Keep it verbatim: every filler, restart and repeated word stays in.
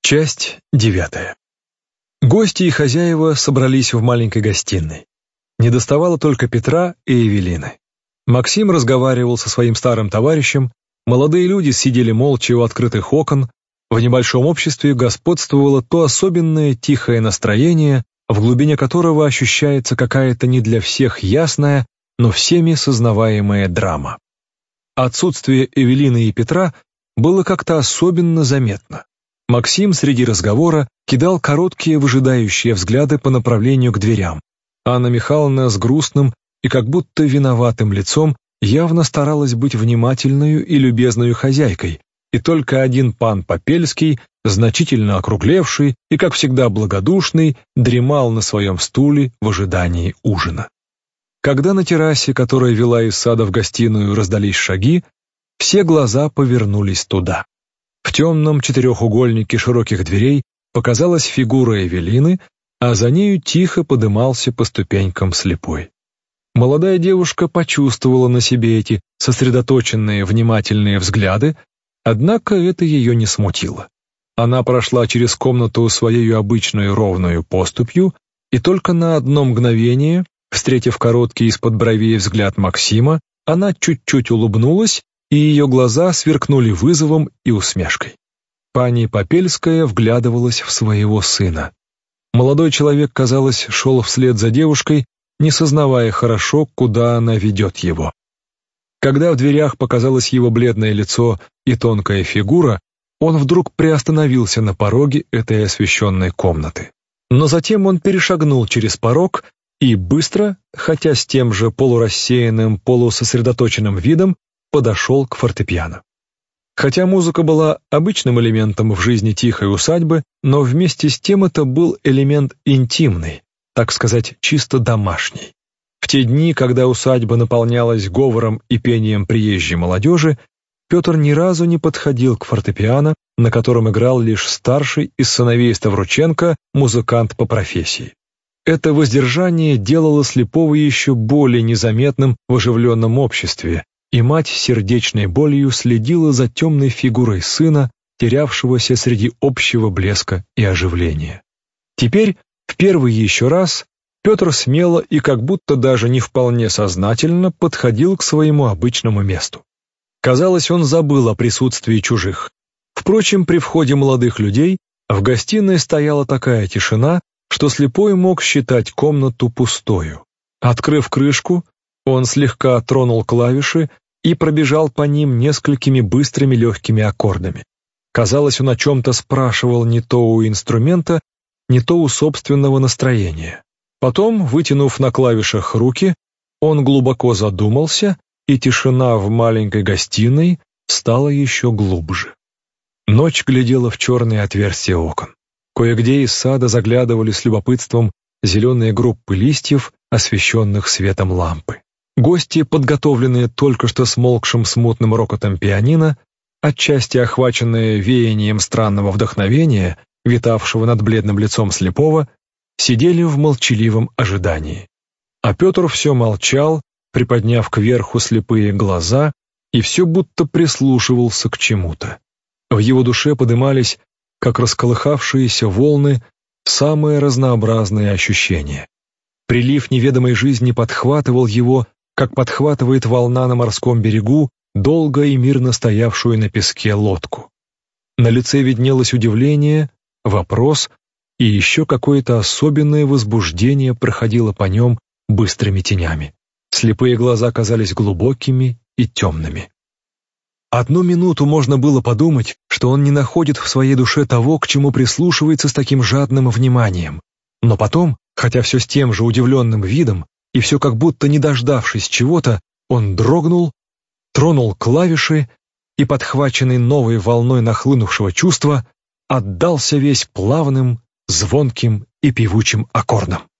Часть девятая. Гости и хозяева собрались в маленькой гостиной. Недоставало только Петра и Эвелины. Максим разговаривал со своим старым товарищем, молодые люди сидели молча у открытых окон, в небольшом обществе господствовало то особенное тихое настроение, в глубине которого ощущается какая-то не для всех ясная, но всеми сознаваемая драма. Отсутствие Эвелины и Петра было как-то особенно заметно. Максим среди разговора кидал короткие выжидающие взгляды по направлению к дверям. Анна Михайловна с грустным и как будто виноватым лицом явно старалась быть внимательной и любезной хозяйкой, и только один пан Попельский, значительно округлевший и, как всегда, благодушный, дремал на своем стуле в ожидании ужина. Когда на террасе, которая вела из сада в гостиную, раздались шаги, все глаза повернулись туда. В темном четырехугольнике широких дверей показалась фигура Эвелины, а за нею тихо подымался по ступенькам слепой. Молодая девушка почувствовала на себе эти сосредоточенные, внимательные взгляды, однако это ее не смутило. Она прошла через комнату своей обычной ровную поступью, и только на одно мгновение, встретив короткий из-под бровей взгляд Максима, она чуть-чуть улыбнулась, и ее глаза сверкнули вызовом и усмешкой. Пани Попельская вглядывалась в своего сына. Молодой человек, казалось, шел вслед за девушкой, не сознавая хорошо, куда она ведет его. Когда в дверях показалось его бледное лицо и тонкая фигура, он вдруг приостановился на пороге этой освещенной комнаты. Но затем он перешагнул через порог и быстро, хотя с тем же полурассеянным, полусосредоточенным видом, подошел к фортепиано. Хотя музыка была обычным элементом в жизни тихой усадьбы, но вместе с тем это был элемент интимный, так сказать, чисто домашний. В те дни, когда усадьба наполнялась говором и пением приезжей молодежи, Петр ни разу не подходил к фортепиано, на котором играл лишь старший из сыновей Ставрученко, музыкант по профессии. Это воздержание делало слепого еще более незаметным в оживленном обществе, и мать с сердечной болью следила за темной фигурой сына, терявшегося среди общего блеска и оживления. Теперь, в первый еще раз, Петр смело и как будто даже не вполне сознательно подходил к своему обычному месту. Казалось, он забыл о присутствии чужих. Впрочем, при входе молодых людей в гостиной стояла такая тишина, что слепой мог считать комнату пустою. Открыв крышку, он слегка тронул клавиши и пробежал по ним несколькими быстрыми легкими аккордами. Казалось, он о чем-то спрашивал не то у инструмента, не то у собственного настроения. Потом, вытянув на клавишах руки, он глубоко задумался, и тишина в маленькой гостиной стала еще глубже. Ночь глядела в черные отверстия окон. Кое-где из сада заглядывали с любопытством зеленые группы листьев, освещенных светом лампы. Гости, подготовленные только что смолкшим смутным рокотом пианино, отчасти охваченные веянием странного вдохновения, витавшего над бледным лицом слепого, сидели в молчаливом ожидании. А Петр все молчал, приподняв кверху слепые глаза, и все будто прислушивался к чему-то. В его душе подымались, как расколыхавшиеся волны, самые разнообразные ощущения. Прилив неведомой жизни подхватывал его, как подхватывает волна на морском берегу долго и мирно стоявшую на песке лодку. На лице виднелось удивление, вопрос, и еще какое-то особенное возбуждение проходило по нем быстрыми тенями. Слепые глаза казались глубокими и темными. Одну минуту можно было подумать, что он не находит в своей душе того, к чему прислушивается с таким жадным вниманием. Но потом, хотя все с тем же удивленным видом, и все как будто не дождавшись чего-то, он дрогнул, тронул клавиши и, подхваченный новой волной нахлынувшего чувства, отдался весь плавным, звонким и певучим аккордам.